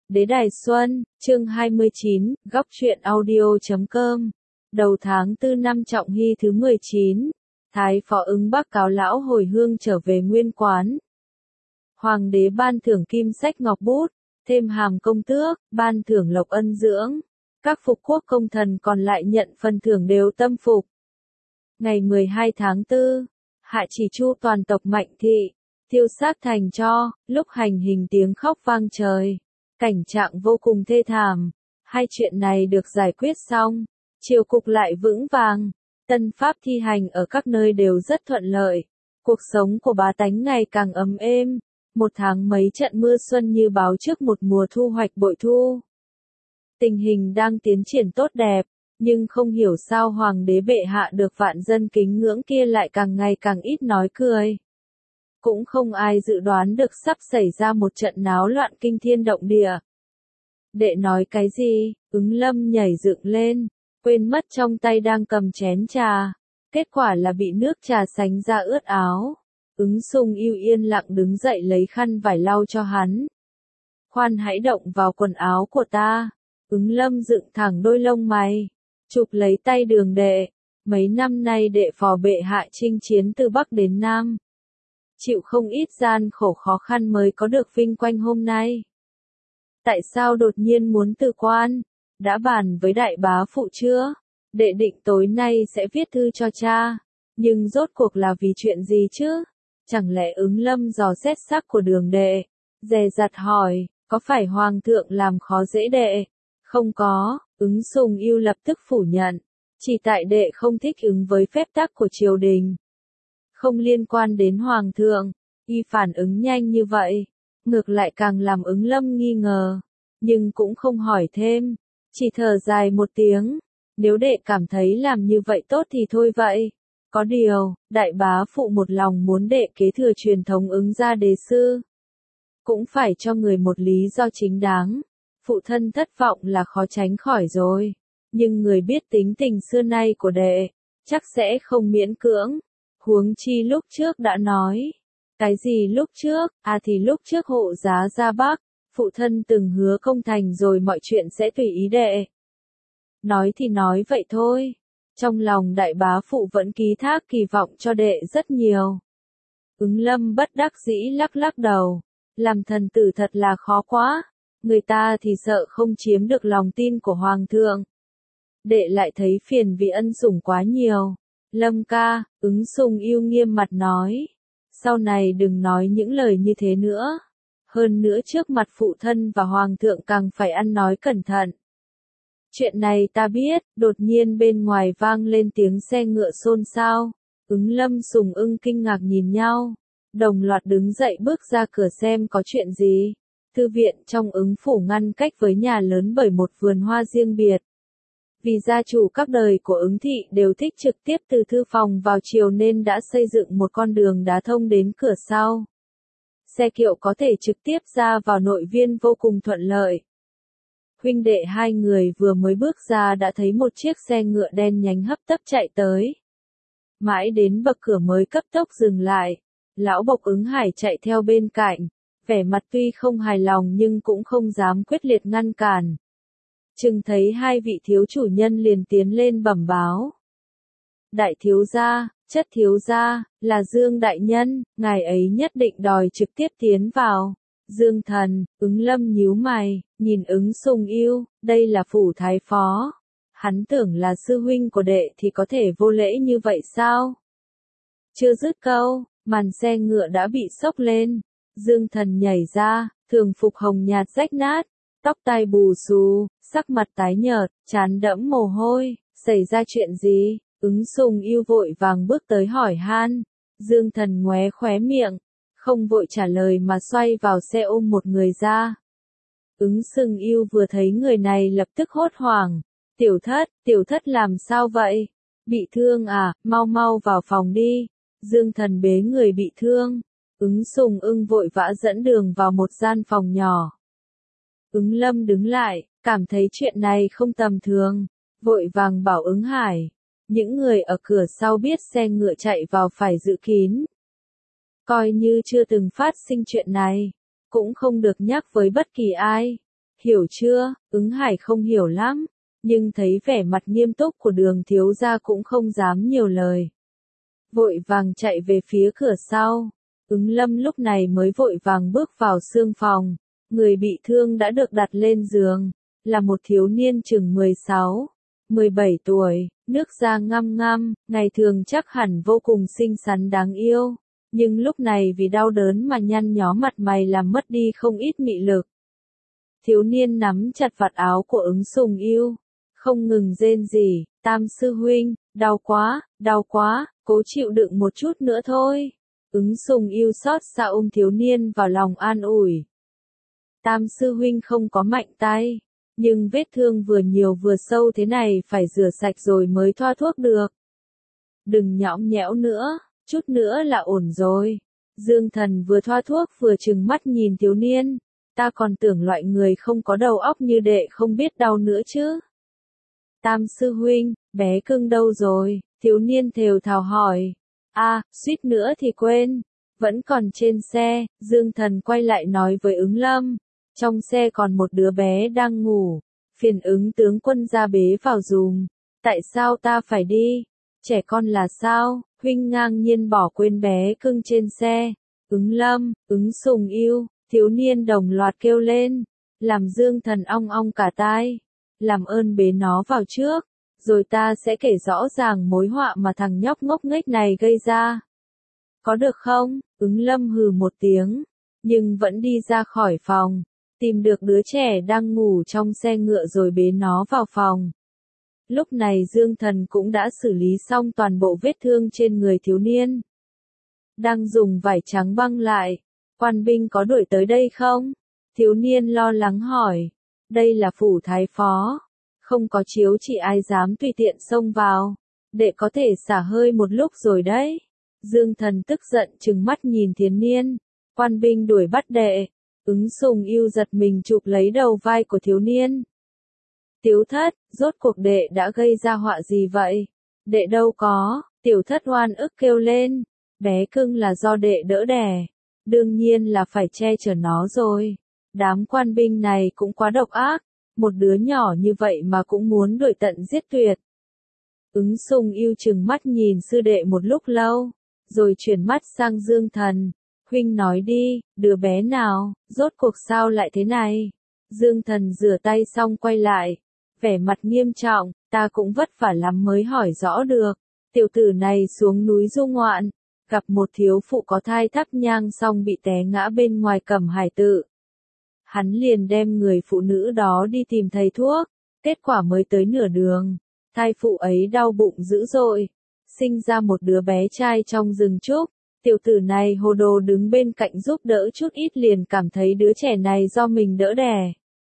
Đế Đài Xuân, chương 29, góc truyện audio.com. Đầu tháng 4 năm Trọng Hy thứ 19, Thái Phó ứng Bắc cáo lão hồi hương trở về nguyên quán. Hoàng đế ban thưởng kim sách ngọc bút, thêm hàm công tước, ban thưởng lộc ân dưỡng. Các phục quốc công thần còn lại nhận phần thưởng đều tâm phục. Ngày 12 tháng 4, hạ chỉ chu toàn tộc Mạnh Thị, tiêu sát thành tro, lúc hành hình tiếng khóc vang trời. Cảnh trạng vô cùng thê thảm. Hai chuyện này được giải quyết xong, triều cục lại vững vàng, tân pháp thi hành ở các nơi đều rất thuận lợi. Cuộc sống của bá tánh ngày càng ấm êm, một tháng mấy trận mưa xuân như báo trước một mùa thu hoạch bội thu. Tình hình đang tiến triển tốt đẹp, nhưng không hiểu sao hoàng đế bệ hạ được vạn dân kính ngưỡng kia lại càng ngày càng ít nói cười. Cũng không ai dự đoán được sắp xảy ra một trận náo loạn kinh thiên động địa. Đệ nói cái gì? Ứng Lâm nhảy dựng lên, quên mất trong tay đang cầm chén trà. Kết quả là bị nước trà sánh ra ướt áo. Ứng Sùng Yêu yên lặng đứng dậy lấy khăn vải lau cho hắn. Khoan hãy động vào quần áo của ta. Ứng Lâm dựng thẳng đôi lông mày, chụp lấy tay Đường đệ. Mấy năm nay đệ phò bệ hạ chinh chiến từ Bắc đến Nam, chịu không ít gian khổ khó khăn mới có được vinh quang hôm nay. Tại sao đột nhiên muốn từ quan? Đã bàn với đại bá phụ chưa? Đệ định tối nay sẽ viết thư cho cha. Nhưng rốt cuộc là vì chuyện gì chứ? Chẳng lẽ Ứng Lâm dò xét sắc của Đường đệ, dè dặt hỏi, có phải hoàng thượng làm khó dễ đệ? Không có, Ứng Sùng Yêu lập tức phủ nhận. Chỉ tại đệ không thích ứng với phép tắc của triều đình. Không liên quan đến hoàng thượng. Y phản ứng nhanh như vậy, ngược lại càng làm Ứng Lâm nghi ngờ, nhưng cũng không hỏi thêm, chỉ thở dài một tiếng. Nếu đệ cảm thấy làm như vậy tốt thì thôi vậy. Có điều, đại bá phụ một lòng muốn đệ kế thừa truyền thống Ứng gia đế sư, cũng phải cho người một lý do chính đáng. Phụ thân thất vọng là khó tránh khỏi rồi, nhưng người biết tính tình xưa nay của đệ, chắc sẽ không miễn cưỡng. Huống chi lúc trước đã nói. Cái gì lúc trước? Thì lúc trước hộ giá ra Bắc, phụ thân từng hứa công thành rồi mọi chuyện sẽ tùy ý đệ. Nói thì nói vậy thôi. Trong lòng đại bá phụ vẫn ký thác kỳ vọng cho đệ rất nhiều. Ứng Lâm bất đắc dĩ lắc lắc đầu. Làm thần tử thật là khó quá. Người ta thì sợ không chiếm được lòng tin của hoàng thượng. Đệ lại thấy phiền vì ân sủng quá nhiều. Lâm ca, Ứng Sùng Yêu nghiêm mặt nói. Sau này đừng nói những lời như thế nữa. Hơn nữa trước mặt phụ thân và hoàng thượng càng phải ăn nói cẩn thận. Chuyện này ta biết. Đột nhiên bên ngoài vang lên tiếng xe ngựa xôn xao. Ứng Lâm Sùng Ưng kinh ngạc nhìn nhau, đồng loạt đứng dậy bước ra cửa xem có chuyện gì. Thư viện trong Ứng phủ ngăn cách với nhà lớn bởi một vườn hoa riêng biệt. Vì gia chủ các đời của Ứng thị đều thích trực tiếp từ thư phòng vào chiều nên đã xây dựng một con đường đá thông đến cửa sau. Xe kiệu có thể trực tiếp ra vào nội viên vô cùng thuận lợi. Huynh đệ hai người vừa mới bước ra đã thấy một chiếc xe ngựa đen nhánh hấp tấp chạy tới. Mãi đến bậc cửa mới cấp tốc dừng lại. Lão bộc Ứng Hải chạy theo bên cạnh, vẻ mặt tuy không hài lòng nhưng cũng không dám quyết liệt ngăn cản. Chừng thấy hai vị thiếu chủ nhân liền tiến lên bẩm báo. Đại thiếu gia, chất thiếu gia, là Dương đại nhân, ngài ấy nhất định đòi trực tiếp tiến vào. Dương thần, Ứng Lâm nhíu mày, nhìn Ứng Sùng Yêu, đây là phủ thái phó. Hắn tưởng là sư huynh của đệ thì có thể vô lễ như vậy sao? Chưa dứt câu, màn xe ngựa đã bị xốc lên. Dương thần nhảy ra, thường phục hồng nhạt rách nát, tóc tai bù xù, sắc mặt tái nhợt, trán đẫm mồ hôi. Xảy ra chuyện gì? Ứng Sùng Yêu vội vàng bước tới hỏi han. Dương thần ngoé khóe miệng, không vội trả lời mà xoay vào xe ôm một người ra. Ứng Sùng Yêu vừa thấy người này lập tức hốt hoảng. Tiểu thất làm sao vậy? Bị thương à? Mau mau vào phòng đi. Dương thần bế người bị thương. Ứng Sùng Ưng vội vã dẫn đường vào một gian phòng nhỏ. Ứng Lâm đứng lại, cảm thấy chuyện này không tầm thường, vội vàng bảo Ứng Hải. Những người ở cửa sau biết xe ngựa chạy vào phải giữ kín. Coi như chưa từng phát sinh chuyện này, cũng không được nhắc với bất kỳ ai. hiểu chưa? Ứng Hải không hiểu lắm, nhưng thấy vẻ mặt nghiêm túc của Đường thiếu gia cũng không dám nhiều lời. Vội vàng chạy về phía cửa sau. Ứng Lâm lúc này mới vội vàng bước vào xương phòng. Người bị thương đã được đặt lên giường, là một thiếu niên chừng 16, 17 tuổi, nước da ngăm ngăm, ngày thường chắc hẳn vô cùng xinh xắn đáng yêu, nhưng lúc này vì đau đớn mà nhăn nhó mặt mày làm mất đi không ít mị lực. Thiếu niên nắm chặt vạt áo của Ứng Sùng Yêu, không ngừng rên rỉ, Tam sư huynh, đau quá, cố chịu đựng một chút nữa thôi. Ứng Sùng Yêu xót xa ôm thiếu niên vào lòng an ủi. Tam sư huynh không có mạnh tay, nhưng vết thương vừa nhiều vừa sâu thế này phải rửa sạch rồi mới thoa thuốc được. Đừng nhõng nhẽo nữa, chút nữa là ổn rồi. Dương Thần vừa thoa thuốc vừa trừng mắt nhìn thiếu niên, ta còn tưởng loại người không có đầu óc như đệ không biết đau nữa chứ. Tam sư huynh, bé cưng đâu rồi? Thiếu niên thều thào hỏi. Suýt nữa thì quên, vẫn còn trên xe. Dương Thần quay lại nói với Ứng Lâm, trong xe còn một đứa bé đang ngủ, phiền Ứng tướng quân ra bế vào dùm. Tại sao ta phải đi? Trẻ con là sao? Huynh ngang nhiên bỏ quên bé cưng trên xe. Ứng Lâm, Ứng Sùng Yêu, thiếu niên đồng loạt kêu lên, làm Dương Thần ong ong cả tai. Làm ơn bế nó vào trước, rồi ta sẽ kể rõ ràng mối họa mà thằng nhóc ngốc nghếch này gây ra. Có được không? Ứng Lâm hừ một tiếng, nhưng vẫn đi ra khỏi phòng, tìm được đứa trẻ đang ngủ trong xe ngựa rồi bế nó vào phòng. Lúc này Dương Thần cũng đã xử lý xong toàn bộ vết thương trên người thiếu niên. Đang dùng vải trắng băng lại. Quan binh có đuổi tới đây không? Thiếu niên lo lắng hỏi. Đây là phủ thái phó, không có chiếu chỉ ai dám tùy tiện xông vào. Đệ có thể xả hơi một lúc rồi đấy. Dương Thần tức giận trừng mắt nhìn thiếu niên. Quan binh đuổi bắt đệ. Ứng Sùng Yêu giật mình chụp lấy đầu vai của thiếu niên. Tiếu Thất, rốt cuộc đệ đã gây ra họa gì vậy? Đệ đâu có, Tiểu Thất oan ức kêu lên. Bé cưng là do đệ đỡ đẻ, đương nhiên là phải che chở nó rồi. Đám quan binh này cũng quá độc ác, một đứa nhỏ như vậy mà cũng muốn đuổi tận giết tuyệt. Ứng Sùng Yêu trừng mắt nhìn sư đệ một lúc lâu, rồi chuyển mắt sang Dương Thần. Huynh nói đi, đứa bé nào, rốt cuộc sao lại thế này? Dương Thần rửa tay xong quay lại, vẻ mặt nghiêm trọng, ta cũng vất vả lắm mới hỏi rõ được. Tiểu tử này xuống núi du ngoạn, gặp một thiếu phụ có thai thắp nhang xong bị té ngã bên ngoài Cẩm Hải tự. Hắn liền đem người phụ nữ đó đi tìm thầy thuốc, kết quả mới tới nửa đường, thai phụ ấy đau bụng dữ dội, sinh ra một đứa bé trai trong rừng trúc. Tiểu tử này hồ đồ đứng bên cạnh giúp đỡ chút ít liền cảm thấy đứa trẻ này do mình đỡ đẻ.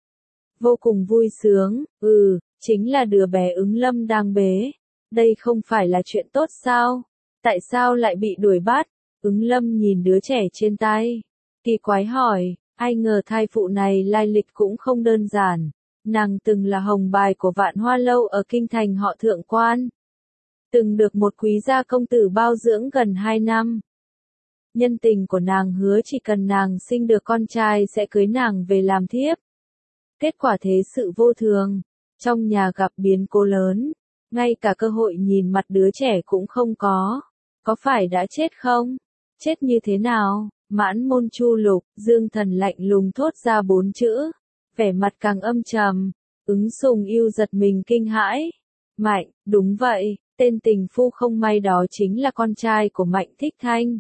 Vô cùng vui sướng, chính là đứa bé Ứng Lâm đang bế. Đây không phải là chuyện tốt sao? Tại sao lại bị đuổi bắt? Ứng Lâm nhìn đứa trẻ trên tay, kỳ quái hỏi, ai ngờ thai phụ này lai lịch cũng không đơn giản. Nàng từng là hồng bài của Vạn Hoa Lâu ở kinh thành họ Thượng Quan. Từng được một quý gia công tử bao dưỡng gần 2 năm. Nhân tình của nàng hứa chỉ cần nàng sinh được con trai sẽ cưới nàng về làm thiếp. Kết quả thế sự vô thường, trong nhà gặp biến cố lớn, ngay cả cơ hội nhìn mặt đứa trẻ cũng không có. Có phải đã chết không? Chết như thế nào? Mãn Môn Chu Lục, Dương Thần lạnh lùng thốt ra 4 chữ, vẻ mặt càng âm trầm. Ứng Sùng Yêu giật mình kinh hãi. Mạnh, đúng vậy, tên tình phu không may đó chính là con trai của Mạnh Thích Thanh.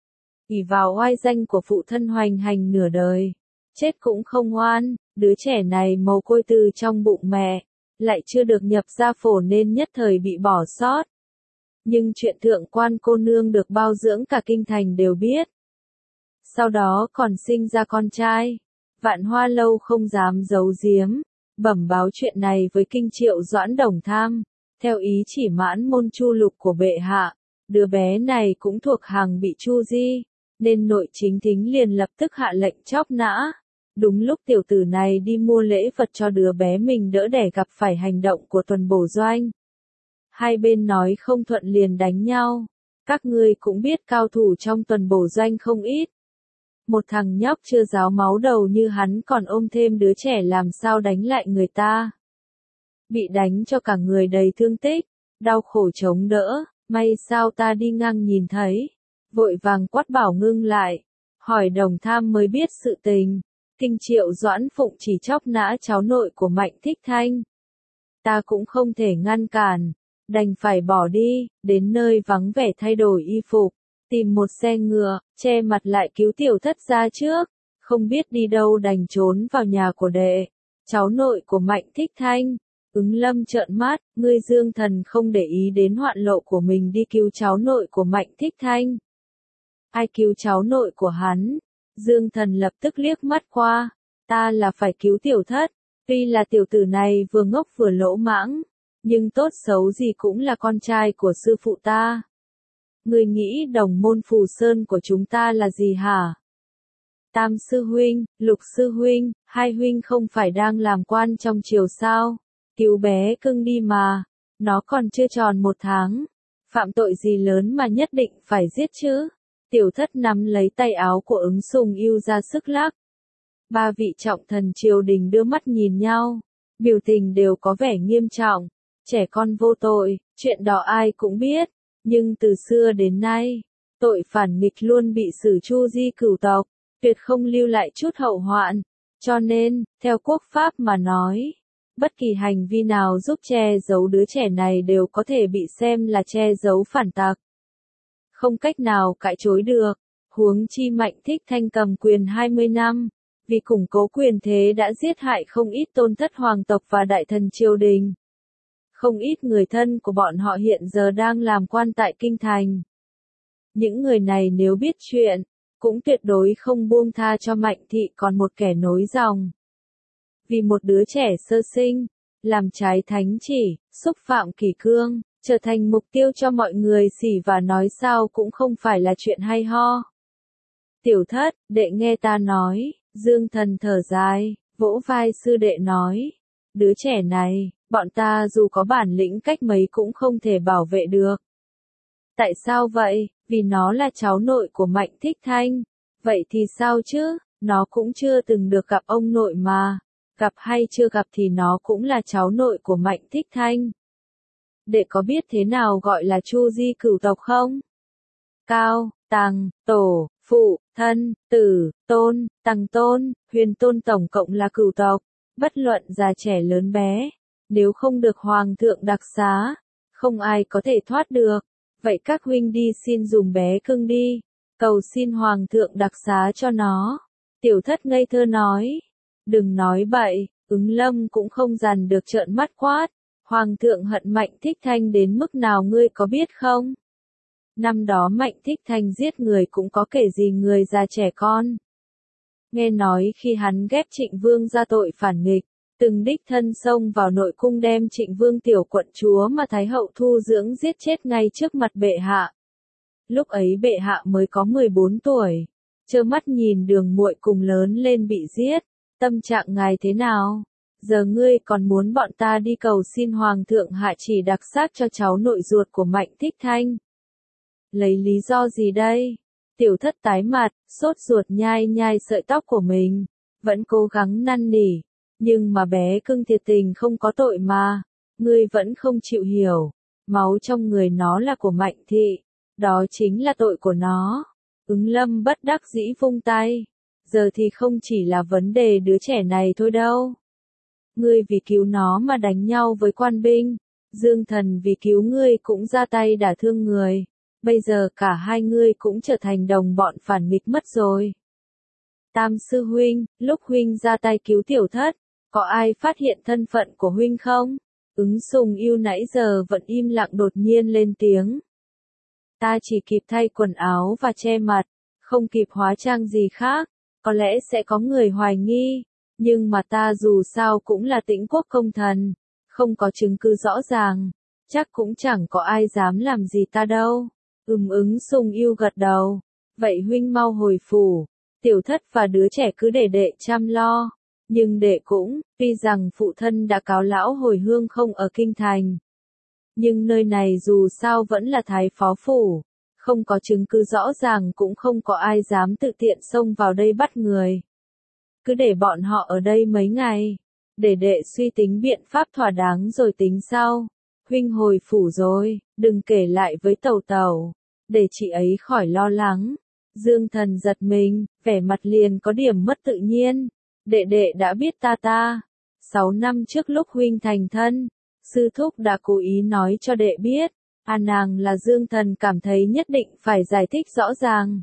Ỷ vào oai danh của phụ thân hoành hành nửa đời, chết cũng không oan. Đứa trẻ này mồ côi từ trong bụng mẹ, lại chưa được nhập gia phổ nên nhất thời bị bỏ sót. Nhưng chuyện Thượng Quan cô nương được bao dưỡng cả kinh thành đều biết. Sau đó còn sinh ra con trai. Vạn Hoa Lâu không dám giấu giếm, bẩm báo chuyện này với Kinh Triệu Doãn Đồng Tham. Theo ý chỉ Mãn Môn Chu Lục của bệ hạ, đứa bé này cũng thuộc hàng bị chu di, nên nội chính thính liền lập tức hạ lệnh chóc nã. Đúng lúc tiểu tử này đi mua lễ vật cho đứa bé mình đỡ đẻ gặp phải hành động của Tuần Bổ Doanh. Hai bên nói không thuận liền đánh nhau. Các ngươi cũng biết cao thủ trong Tuần Bổ Doanh không ít. Một thằng nhóc chưa ráo máu đầu như hắn còn ôm thêm đứa trẻ làm sao đánh lại người ta. Bị đánh cho cả người đầy thương tích, đau khổ chống đỡ, may sao ta đi ngang nhìn thấy. Vội vàng quát bảo ngưng lại, hỏi Đồng Tham mới biết sự tình. Kinh Triệu Doãn Phụng chỉ chóc nã cháu nội của Mạnh Thích Thanh. Ta cũng không thể ngăn cản, đành phải bỏ đi, đến nơi vắng vẻ thay đổi y phục, tìm một xe ngựa, che mặt lại cứu tiểu thất ra trước, không biết đi đâu đành trốn vào nhà của đệ, cháu nội của Mạnh Thích Thanh. Ứng Lâm trợn mắt, ngươi Dương Thần không để ý đến hoạn lộ của mình đi cứu cháu nội của Mạnh Thích Thanh. Ai cứu cháu nội của hắn? Dương Thần lập tức liếc mắt qua, ta là phải cứu tiểu thất, tuy là tiểu tử này vừa ngốc vừa lỗ mãng, nhưng tốt xấu gì cũng là con trai của sư phụ ta. Ngươi nghĩ đồng môn Phù Sơn của chúng ta là gì hả? Tam sư huynh, Lục sư huynh, hai huynh không phải đang làm quan trong triều sao? Cứu bé cưng đi mà, nó còn chưa tròn 1 tháng, phạm tội gì lớn mà nhất định phải giết chứ? Tiểu thất nắm lấy tay áo của Ứng Sùng Ưu ra sức lắc. Ba vị trọng thần triều đình đưa mắt nhìn nhau, biểu tình đều có vẻ nghiêm trọng. Trẻ con vô tội, chuyện đó ai cũng biết, nhưng từ xưa đến nay, tội phản nghịch luôn bị xử tru di cửu tộc, tuyệt không lưu lại chút hậu hoạn. Cho nên, theo quốc pháp mà nói, bất kỳ hành vi nào giúp che giấu đứa trẻ này đều có thể bị xem là che giấu phản tặc. Không cách nào cãi chối được, huống chi Mạnh Thích Thanh cầm quyền 20 năm, vì củng cố quyền thế đã giết hại không ít tôn thất hoàng tộc và đại thần triều đình. Không ít người thân của bọn họ hiện giờ đang làm quan tại kinh thành. Những người này nếu biết chuyện, cũng tuyệt đối không buông tha cho Mạnh thị còn một kẻ nối dòng. Vì một đứa trẻ sơ sinh, làm trái thánh chỉ, xúc phạm kỷ cương, trở thành mục tiêu cho mọi người xỉ và nói sao cũng không phải là chuyện hay ho. Tiểu thất, đệ nghe ta nói, Dương Thần thở dài, vỗ vai sư đệ nói, đứa trẻ này, bọn ta dù có bản lĩnh cách mấy cũng không thể bảo vệ được. Tại sao vậy? Vì nó là cháu nội của Mạnh Thích Thanh. Vậy thì sao chứ? Nó cũng chưa từng được gặp ông nội mà. Gặp hay chưa gặp thì nó cũng là cháu nội của Mạnh Thích Thanh. Đệ có biết thế nào gọi là chu di cửu tộc không? Cao, Tăng, Tổ, Phụ, Thân, Tử, Tôn, Tăng Tôn, Huyền Tôn tổng cộng là cửu tộc. Bất luận già trẻ lớn bé, nếu không được Hoàng thượng đặc xá, không ai có thể thoát được. Vậy các huynh đi xin dùng bé cưng đi, cầu xin Hoàng thượng đặc xá cho nó. Tiểu thất ngây thơ nói, đừng nói bậy, Ứng Lâm cũng không dằn được trợn mắt quát. Hoàng thượng hận Mạnh Thích Thanh đến mức nào ngươi có biết không? Năm đó Mạnh Thích Thanh giết người cũng có kể gì người già trẻ con. Nghe nói khi hắn ghép Trịnh Vương ra tội phản nghịch, từng đích thân xông vào nội cung đem Trịnh Vương tiểu quận chúa mà Thái hậu thu dưỡng giết chết ngay trước mặt bệ hạ. Lúc ấy bệ hạ mới có 14 tuổi, trơ mắt nhìn đường muội cùng lớn lên bị giết, tâm trạng ngài thế nào? Giờ ngươi còn muốn bọn ta đi cầu xin Hoàng thượng hạ chỉ đặc xá cho cháu nội ruột của Mạnh Thích Thanh. Lấy lý do gì đây? Tiểu thất tái mặt, sốt ruột nhai nhai sợi tóc của mình, vẫn cố gắng năn nỉ. Nhưng mà bé cưng thiệt tình không có tội mà, ngươi vẫn không chịu hiểu, máu trong người nó là của Mạnh thị, đó chính là tội của nó. Ứng Lâm bất đắc dĩ vung tay, giờ thì không chỉ là vấn đề đứa trẻ này thôi đâu. Ngươi vì cứu nó mà đánh nhau với quan binh, Dương Thần vì cứu ngươi cũng ra tay đả thương người, bây giờ cả hai ngươi cũng trở thành đồng bọn phản nghịch mất rồi. Tam sư huynh, lúc huynh ra tay cứu tiểu thất, có ai phát hiện thân phận của huynh không? Ứng Sùng Ưu nãy giờ vẫn im lặng đột nhiên lên tiếng. Ta chỉ kịp thay quần áo và che mặt, không kịp hóa trang gì khác, có lẽ sẽ có người hoài nghi, nhưng mà ta dù sao cũng là Tĩnh quốc công thần, không có chứng cứ rõ ràng, chắc cũng chẳng có ai dám làm gì ta đâu. Ứng Sùng Ưu gật đầu, vậy huynh mau hồi phủ, tiểu thất và đứa trẻ cứ để đệ chăm lo. Nhưng đệ cũng, tuy rằng phụ thân đã cáo lão hồi hương không ở kinh thành. Nhưng nơi này dù sao vẫn là thái phó phủ, Không có chứng cứ rõ ràng cũng không có ai dám tự tiện xông vào đây bắt người. Cứ để bọn họ ở đây mấy ngày. Để đệ suy tính biện pháp thỏa đáng rồi tính sau. Huynh hồi phủ rồi, đừng kể lại với Tẩu Tẩu. Để chị ấy khỏi lo lắng. Dương Thần giật mình, vẻ mặt liền có điểm mất tự nhiên. Đệ đã biết ta. 6 năm trước lúc huynh thành thân, sư thúc đã cố ý nói cho đệ biết. Nàng là Dương Thần cảm thấy nhất định phải giải thích rõ ràng.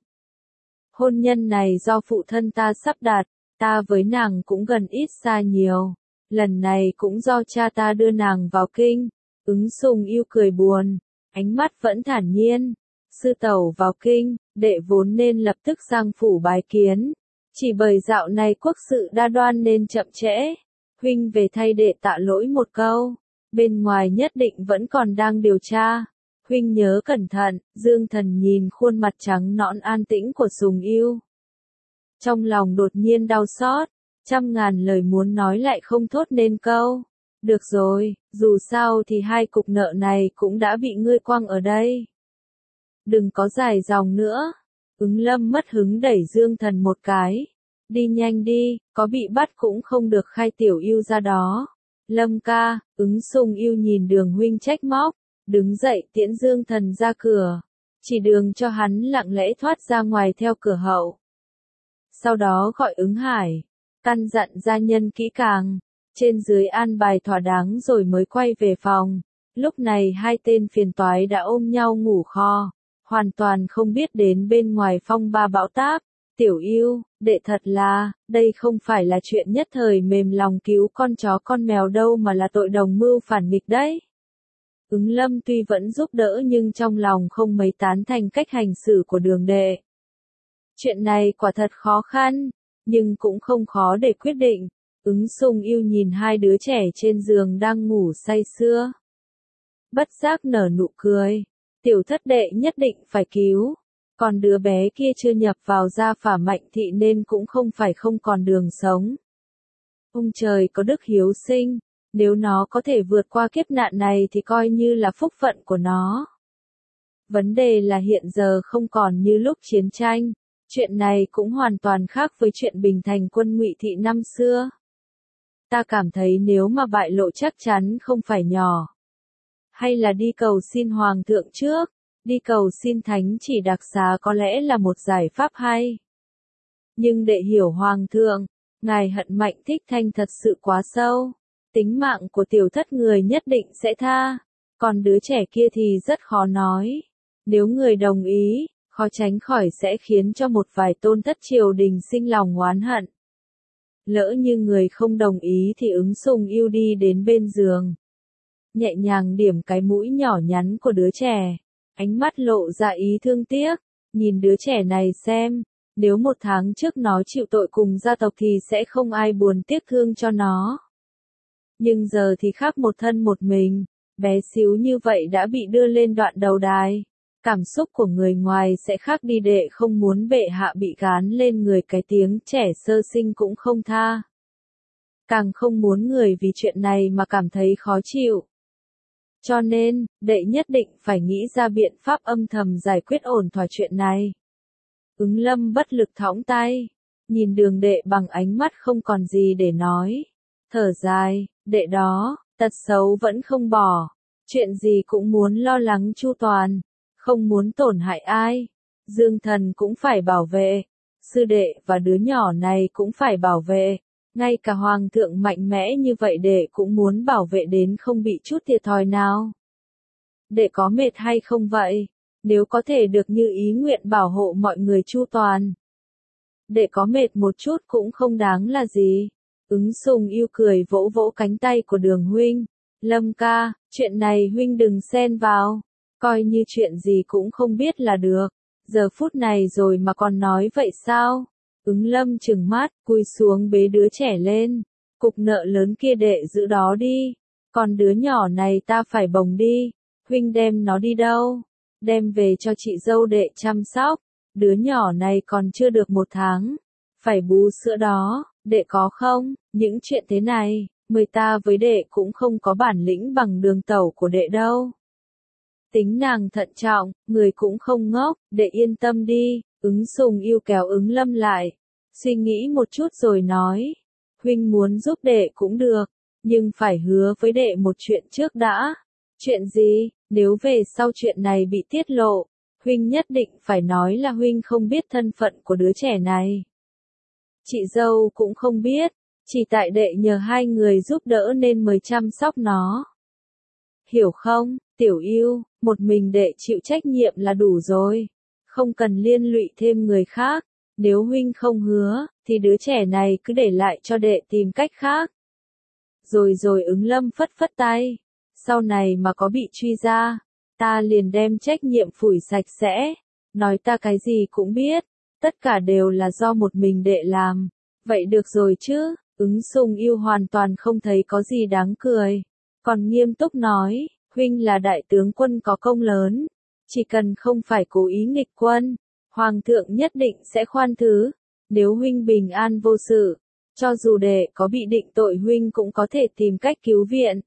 Hôn nhân này do phụ thân ta sắp đặt, ta với nàng cũng gần ít xa nhiều. Lần này cũng do cha ta đưa nàng vào kinh. Ứng Sùng Yêu cười buồn, ánh mắt vẫn thản nhiên. Sư tẩu vào kinh, đệ vốn nên lập tức sang phủ bái kiến. Chỉ bởi dạo này quốc sự đa đoan nên chậm trễ. Huynh về thay đệ tạ lỗi một câu. Bên ngoài nhất định vẫn còn đang điều tra. Huynh nhớ cẩn thận. Dương Thần nhìn khuôn mặt trắng nõn an tĩnh của Sùng Yêu. Trong lòng đột nhiên đau xót. Trăm ngàn lời muốn nói lại không thốt nên câu. Được rồi, dù sao thì hai cục nợ này cũng đã bị ngươi quăng ở đây. Đừng có dài dòng nữa. Ứng Lâm mất hứng đẩy Dương Thần một cái. Đi nhanh đi, có bị bắt cũng không được khai tiểu yêu ra đó. Lâm ca, Ứng Sùng Yêu nhìn Đường huynh trách móc, đứng dậy tiễn Dương Thần ra cửa. Chỉ đường cho hắn lặng lẽ thoát ra ngoài theo cửa hậu. Sau đó gọi Ứng Hải, căn dặn gia nhân kỹ càng, trên dưới an bài thỏa đáng rồi mới quay về phòng. Lúc này hai tên phiền toái đã ôm nhau ngủ kho, hoàn toàn không biết đến bên ngoài phong ba bão táp. Tiểu Yêu, đệ thật là, đây không phải là chuyện nhất thời mềm lòng cứu con chó con mèo đâu mà là tội đồng mưu phản nghịch đấy. Ứng Lâm tuy vẫn giúp đỡ nhưng trong lòng không mấy tán thành cách hành xử của Đường đệ. Chuyện này quả thật khó khăn, nhưng cũng không khó để quyết định. Ứng Sùng Yêu nhìn hai đứa trẻ trên giường đang ngủ say sưa. Bất giác nở nụ cười, tiểu thất đệ nhất định phải cứu. Còn đứa bé kia chưa nhập vào gia phả Mạnh thị nên cũng không phải không còn đường sống. Ông trời có đức hiếu sinh, nếu nó có thể vượt qua kiếp nạn này thì coi như là phúc phận của nó. Vấn đề là hiện giờ không còn như lúc chiến tranh, chuyện này cũng hoàn toàn khác với chuyện Bình Thành quân Ngụy thị năm xưa. Ta cảm thấy nếu mà bại lộ chắc chắn không phải nhỏ. Hay là đi cầu xin Hoàng thượng trước. Đi cầu xin thánh chỉ đặc xá có lẽ là một giải pháp hay. Nhưng đệ hiểu Hoàng thượng, ngài hận Mạnh Thích Thanh thật sự quá sâu. Tính mạng của tiểu thất người nhất định sẽ tha. Còn đứa trẻ kia thì rất khó nói. Nếu người đồng ý, khó tránh khỏi sẽ khiến cho một vài tôn thất triều đình sinh lòng oán hận. Lỡ như người không đồng ý thì Ứng Sùng Yêu đi đến bên giường. Nhẹ nhàng điểm cái mũi nhỏ nhắn của đứa trẻ. Ánh mắt lộ ra ý thương tiếc, nhìn đứa trẻ này xem, nếu 1 tháng trước nó chịu tội cùng gia tộc thì sẽ không ai buồn tiếc thương cho nó. Nhưng giờ thì khác một thân một mình, bé xíu như vậy đã bị đưa lên đoạn đầu đài. Cảm xúc của người ngoài sẽ khác đi, đệ không muốn bệ hạ bị gán lên người cái tiếng trẻ sơ sinh cũng không tha. Càng không muốn người vì chuyện này mà cảm thấy khó chịu. Cho nên, đệ nhất định phải nghĩ ra biện pháp âm thầm giải quyết ổn thỏa chuyện này. Ứng Lâm bất lực thõng tay, nhìn Đường đệ bằng ánh mắt không còn gì để nói. Thở dài, đệ đó, tật xấu vẫn không bỏ. Chuyện gì cũng muốn lo lắng chu toàn, không muốn tổn hại ai. Dương Thần cũng phải bảo vệ, sư đệ và đứa nhỏ này cũng phải bảo vệ. Ngay cả Hoàng thượng mạnh mẽ như vậy đệ cũng muốn bảo vệ đến không bị chút thiệt thòi nào. Đệ có mệt hay không vậy? Nếu có thể được như ý nguyện bảo hộ mọi người chu toàn. Đệ có mệt một chút cũng không đáng là gì. Ứng Sùng Yêu cười vỗ vỗ cánh tay của Đường huynh. Lâm ca, chuyện này huynh đừng xen vào. Coi như chuyện gì cũng không biết là được. Giờ phút này rồi mà còn nói vậy sao? Ứng Lâm trừng mắt, cúi xuống bế đứa trẻ lên. Cục nợ lớn kia đệ giữ đó đi. Còn đứa nhỏ này ta phải bồng đi. Huynh đem nó đi đâu? Đem về cho chị dâu đệ chăm sóc. Đứa nhỏ này còn chưa được 1 tháng. Phải bú sữa đó, đệ có không? Những chuyện thế này, người ta với đệ cũng không có bản lĩnh bằng Đường tẩu của đệ đâu. Tính nàng thận trọng, người cũng không ngốc, đệ yên tâm đi, Ứng Sùng Yêu kéo Ứng Lâm lại. Suy nghĩ một chút rồi nói, huynh muốn giúp đệ cũng được, nhưng phải hứa với đệ một chuyện trước đã. Chuyện gì? Nếu về sau chuyện này bị tiết lộ, huynh nhất định phải nói là huynh không biết thân phận của đứa trẻ này. Chị dâu cũng không biết, chỉ tại đệ nhờ hai người giúp đỡ nên mới chăm sóc nó. Hiểu không, Tiểu Yêu, một mình đệ chịu trách nhiệm là đủ rồi, không cần liên lụy thêm người khác. Nếu huynh không hứa, thì đứa trẻ này cứ để lại cho đệ tìm cách khác. Rồi Ứng Lâm phất phất tay, sau này mà có bị truy ra, ta liền đem trách nhiệm phủi sạch sẽ, nói ta cái gì cũng biết, tất cả đều là do một mình đệ làm. Vậy được rồi chứ, Ứng Sùng Yêu hoàn toàn không thấy có gì đáng cười, còn nghiêm túc nói, huynh là đại tướng quân có công lớn, chỉ cần không phải cố ý nghịch quân, Hoàng thượng nhất định sẽ khoan thứ. Nếu huynh bình an vô sự, cho dù đệ có bị định tội huynh cũng có thể tìm cách cứu viện.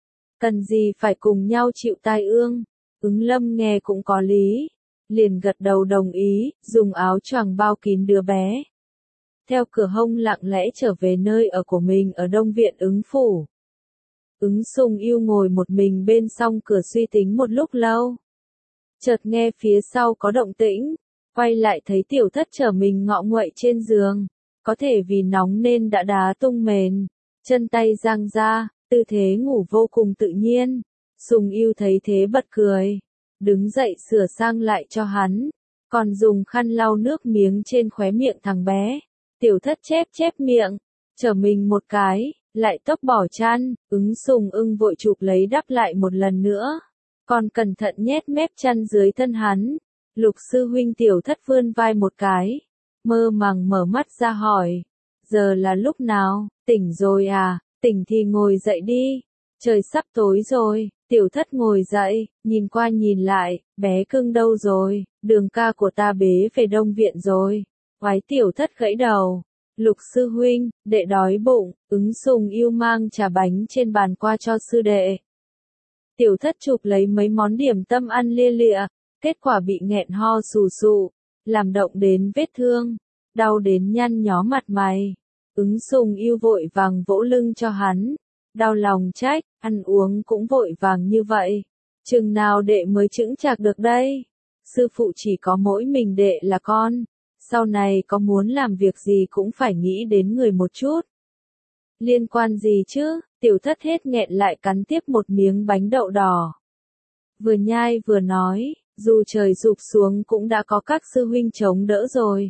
Cần gì phải cùng nhau chịu tai ương. Ứng Lâm nghe cũng có lý, liền gật đầu đồng ý, dùng áo choàng bao kín đứa bé. Theo cửa hông lặng lẽ trở về nơi ở của mình ở Đông Viện Ứng Phủ. Ứng Sùng Yêu ngồi một mình bên song cửa suy tính một lúc lâu. Chợt nghe phía sau có động tĩnh, quay lại thấy Tiểu Thất trở mình ngọ nguậy trên giường, có thể vì nóng nên đã đá tung mền, chân tay giang ra, tư thế ngủ vô cùng tự nhiên. Sùng Yêu thấy thế bật cười, đứng dậy sửa sang lại cho hắn, còn dùng khăn lau nước miếng trên khóe miệng thằng bé. Tiểu Thất chép miệng, trở mình một cái, lại tốc bỏ chăn, Ứng Sùng Ưng vội chụp lấy đắp lại một lần nữa, còn cẩn thận nhét mép chăn dưới thân hắn. Lục sư huynh. Tiểu Thất vươn vai một cái, mơ màng mở mắt ra hỏi, giờ là lúc nào, tỉnh rồi à, tỉnh thì ngồi dậy đi, trời sắp tối rồi. Tiểu Thất ngồi dậy, nhìn qua nhìn lại, bé cưng đâu rồi, Đường ca của ta bế về Đông Viện rồi. Oái. Tiểu Thất gãy đầu, Lục sư huynh, đệ đói bụng. Ứng Sùng Yêu mang trà bánh trên bàn qua cho sư đệ. Tiểu Thất chụp lấy mấy món điểm tâm ăn lia lịa, kết quả bị nghẹn ho sù sụ, làm động đến vết thương, đau đến nhăn nhó mặt mày. Ứng Sùng Yêu vội vàng vỗ lưng cho hắn, đau lòng trách, ăn uống cũng vội vàng như vậy, chừng nào đệ mới chững chạc được đây. Sư phụ chỉ có mỗi mình đệ là con, sau này có muốn làm việc gì cũng phải nghĩ đến người một chút. Liên quan gì chứ? Tiểu Thất hết nghẹn lại cắn tiếp một miếng bánh đậu đỏ. Vừa nhai vừa nói, dù trời sụp xuống cũng đã có các sư huynh chống đỡ rồi.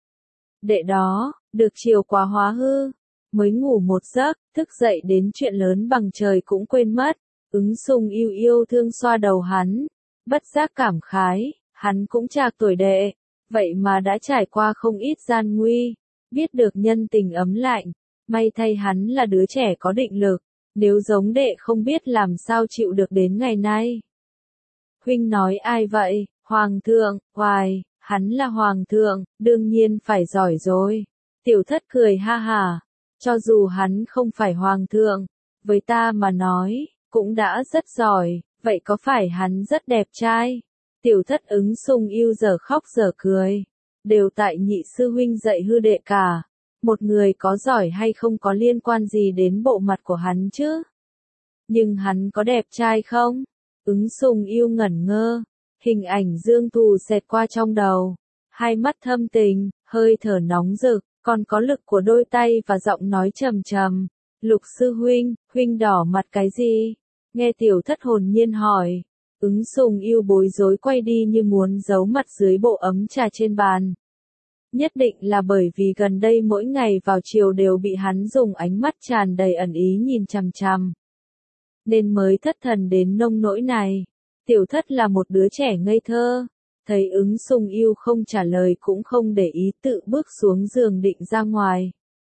Đệ đó, được chiều quá hóa hư, mới ngủ một giấc, thức dậy đến chuyện lớn bằng trời cũng quên mất. Ứng Sùng Yêu yêu thương xoa đầu hắn, bất giác cảm khái, hắn cũng trạc tuổi đệ, vậy mà đã trải qua không ít gian nguy, biết được nhân tình ấm lạnh, may thay hắn là đứa trẻ có định lực, nếu giống đệ không biết làm sao chịu được đến ngày nay. Huynh nói ai vậy? Hoàng thượng. Hoài, hắn là hoàng thượng, đương nhiên phải giỏi rồi. Tiểu Thất cười ha hả, cho dù hắn không phải hoàng thượng, với ta mà nói, cũng đã rất giỏi, vậy có phải hắn rất đẹp trai? Tiểu Thất. Ứng Sùng Yêu giờ khóc giờ cười, đều tại nhị sư huynh dạy hư đệ cả. Một người có giỏi hay không có liên quan gì đến bộ mặt của hắn chứ? Nhưng hắn có đẹp trai không? Ứng Sùng Yêu ngẩn ngơ, hình ảnh Dương Thù xẹt qua trong đầu, hai mắt thâm tình, hơi thở nóng rực, còn có lực của đôi tay và giọng nói trầm trầm. Lục sư huynh, huynh đỏ mặt cái gì? Nghe Tiểu Thất hồn nhiên hỏi, Ứng Sùng Yêu bối rối quay đi như muốn giấu mặt dưới bộ ấm trà trên bàn. Nhất định là bởi vì gần đây mỗi ngày vào chiều đều bị hắn dùng ánh mắt tràn đầy ẩn ý nhìn chằm chằm, nên mới thất thần đến nông nỗi này. Tiểu Thất là một đứa trẻ ngây thơ, thấy Ứng Sùng Yêu không trả lời cũng không để ý, tự bước xuống giường định ra ngoài.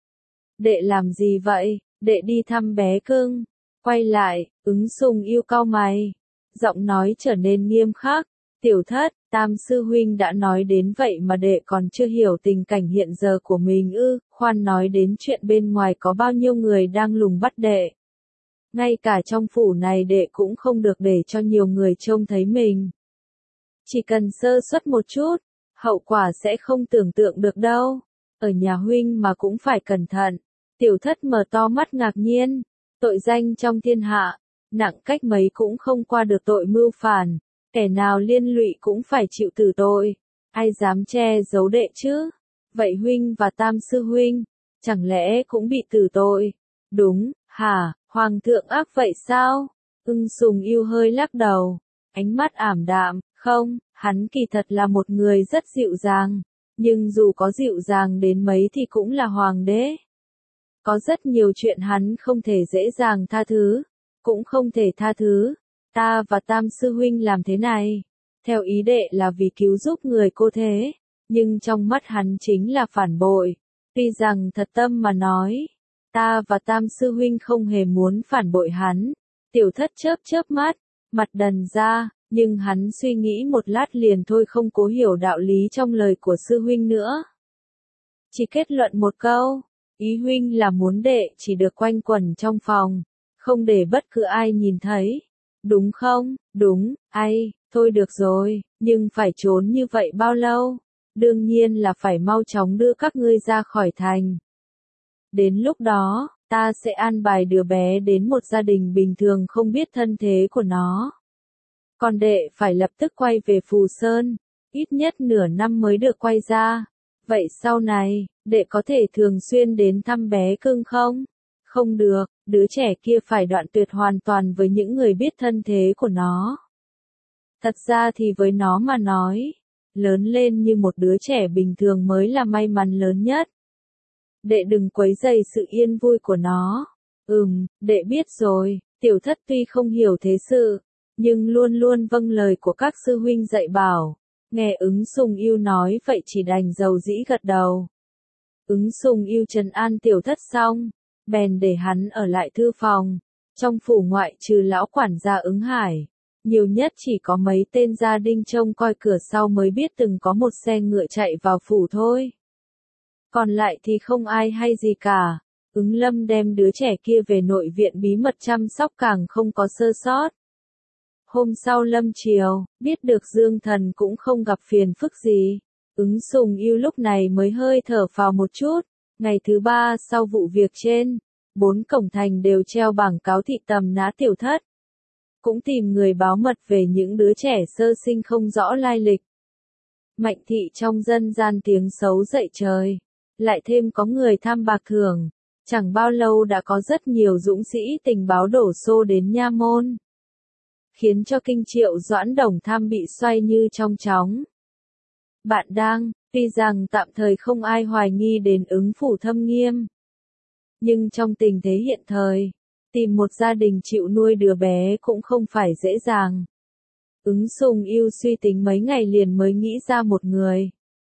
Đệ làm gì vậy? Đệ đi thăm bé cưng. Quay lại, Ứng Sùng Yêu cau mày, giọng nói trở nên nghiêm khắc. Tiểu Thất, Tam sư huynh đã nói đến vậy mà đệ còn chưa hiểu tình cảnh hiện giờ của mình ư? Khoan nói đến chuyện bên ngoài có bao nhiêu người đang lùng bắt đệ. Ngay cả trong phủ này đệ cũng không được để cho nhiều người trông thấy mình. Chỉ cần sơ suất một chút, hậu quả sẽ không tưởng tượng được đâu. Ở nhà huynh mà cũng phải cẩn thận. Tiểu thất mở to mắt ngạc nhiên. Tội danh trong thiên hạ, nặng cách mấy cũng không qua được tội mưu phản. Kẻ nào liên lụy cũng phải chịu tử tội. Ai dám che giấu đệ chứ? Vậy huynh và tam sư huynh, chẳng lẽ cũng bị tử tội? Đúng, hả, hoàng thượng ác vậy sao? Ưng Sùng Yêu hơi lắc đầu, ánh mắt ảm đạm, không, hắn kỳ thật là một người rất dịu dàng, nhưng dù có dịu dàng đến mấy thì cũng là hoàng đế. Có rất nhiều chuyện hắn không thể dễ dàng tha thứ, cũng không thể tha thứ. Ta và tam sư huynh làm thế này, theo ý đệ là vì cứu giúp người cô thế, nhưng trong mắt hắn chính là phản bội. Tuy rằng thật tâm mà nói, ta và tam sư huynh không hề muốn phản bội hắn. Tiểu thất chớp chớp mắt, mặt đần ra, nhưng hắn suy nghĩ một lát liền thôi không cố hiểu đạo lý trong lời của sư huynh nữa. Chỉ kết luận một câu, ý huynh là muốn đệ chỉ được quanh quẩn trong phòng, không để bất cứ ai nhìn thấy. Đúng không? Đúng, ai, thôi được rồi, nhưng phải trốn như vậy bao lâu? Đương nhiên là phải mau chóng đưa các ngươi ra khỏi thành. Đến lúc đó, ta sẽ an bài đứa bé đến một gia đình bình thường không biết thân thế của nó. Còn đệ phải lập tức quay về Phù Sơn, ít nhất nửa năm mới được quay ra. Vậy sau này, đệ có thể thường xuyên đến thăm bé cưng không? Không được, đứa trẻ kia phải đoạn tuyệt hoàn toàn với những người biết thân thế của nó. Thật ra thì với nó mà nói, lớn lên như một đứa trẻ bình thường mới là may mắn lớn nhất. Đệ đừng quấy rầy sự yên vui của nó. Đệ biết rồi, tiểu thất tuy không hiểu thế sự, nhưng luôn luôn vâng lời của các sư huynh dạy bảo. Nghe Ứng Sùng Yêu nói vậy chỉ đành dầu dĩ gật đầu. Ứng Sùng Yêu trấn an tiểu thất xong, bèn để hắn ở lại thư phòng. Trong phủ ngoại trừ lão quản gia Ứng Hải, nhiều nhất chỉ có mấy tên gia đình trông coi cửa sau mới biết từng có một xe ngựa chạy vào phủ thôi. Còn lại thì không ai hay gì cả. Ứng Lâm đem đứa trẻ kia về nội viện bí mật chăm sóc càng không có sơ sót. Hôm sau lâm chiều, biết được Dương Thần cũng không gặp phiền phức gì. Ứng Sùng Yêu lúc này mới hơi thở phào một chút. Ngày thứ 3 sau vụ việc trên, 4 cổng thành đều treo bảng cáo thị tầm ná tiểu thất. Cũng tìm người báo mật về những đứa trẻ sơ sinh không rõ lai lịch. Mạnh thị trong dân gian tiếng xấu dậy trời. Lại thêm có người tham bạc thưởng. Chẳng bao lâu đã có rất nhiều dũng sĩ tình báo đổ xô đến nha môn. Khiến cho kinh Triệu Doãn Đồng Tham bị xoay như trong chóng. Bạn đang, tuy rằng tạm thời không ai hoài nghi đến Ứng phủ Thâm Nghiêm. Nhưng trong tình thế hiện thời, tìm một gia đình chịu nuôi đứa bé cũng không phải dễ dàng. Ứng Sùng Yêu suy tính mấy ngày liền mới nghĩ ra một người.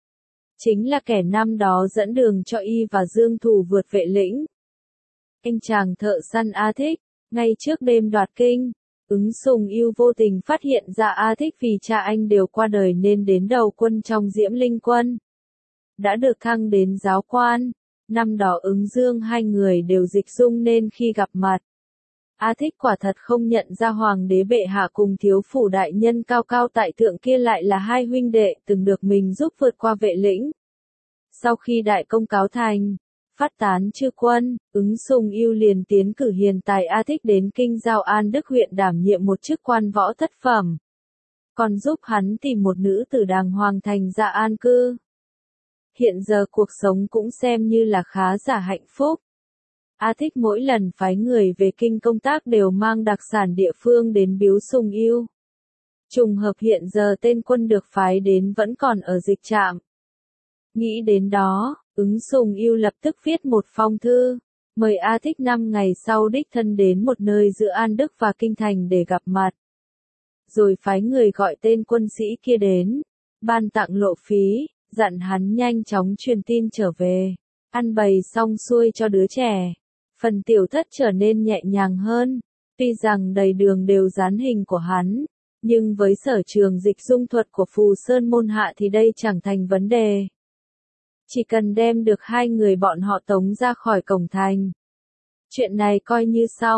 Chính là kẻ năm đó dẫn đường cho y và Dương Thù vượt Vệ Lĩnh. Anh chàng thợ săn A Thích, ngay trước đêm đoạt kinh, Ứng Sùng Yêu vô tình phát hiện ra A Thích vì cha anh đều qua đời nên đến đầu quân trong Diễm Linh quân. Đã được thăng đến giáo quan, năm đó Ứng Dương hai người đều dịch dung nên khi gặp mặt. A Thích quả thật không nhận ra hoàng đế bệ hạ cùng thiếu phủ đại nhân cao cao tại thượng kia lại là hai huynh đệ từng được mình giúp vượt qua Vệ Lĩnh. Sau khi đại công cáo thành, phát tán chư quân, Ứng Sùng Yêu liền tiến cử hiền tài A Thích đến kinh giao An Đức huyện đảm nhiệm một chức quan võ thất phẩm. Còn giúp hắn tìm một nữ tử đàng hoàng thành ra an cư. Hiện giờ cuộc sống cũng xem như là khá giả hạnh phúc. A Thích mỗi lần phái người về kinh công tác đều mang đặc sản địa phương đến biếu Sùng Yêu. Trùng hợp hiện giờ tên quân được phái đến vẫn còn ở dịch trạm. Nghĩ đến đó, Ứng Sùng Yêu lập tức viết một phong thư, mời A Thích 5 ngày sau đích thân đến một nơi giữa An Đức và Kinh Thành để gặp mặt. Rồi phái người gọi tên quân sĩ kia đến, ban tặng lộ phí, dặn hắn nhanh chóng truyền tin trở về, ăn bày xong xuôi cho đứa trẻ. Phần tiểu thất trở nên nhẹ nhàng hơn, tuy rằng đầy đường đều dán hình của hắn, nhưng với sở trường dịch dung thuật của Phù Sơn môn hạ thì đây chẳng thành vấn đề. Chỉ cần đem được hai người bọn họ tống ra khỏi cổng thành. Chuyện này coi như xong.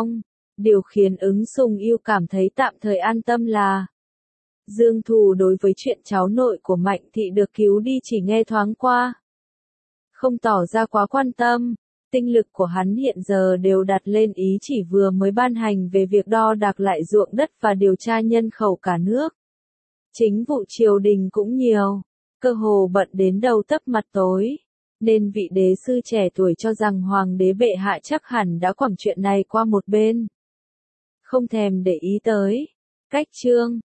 Điều khiến ứng Sùng Yêu cảm thấy tạm thời an tâm là Dương Thù đối với chuyện cháu nội của Mạnh Thị được cứu đi chỉ nghe thoáng qua, không tỏ ra quá quan tâm. Tinh lực của hắn hiện giờ đều đặt lên ý chỉ vừa mới ban hành về việc đo đạc lại ruộng đất và điều tra nhân khẩu cả nước. Chính vụ triều đình cũng nhiều, cơ hồ bận đến đầu tấp mặt tối, nên vị đế sư trẻ tuổi cho rằng hoàng đế bệ hạ chắc hẳn đã quẳng chuyện này qua một bên, không thèm để ý tới. Cách chương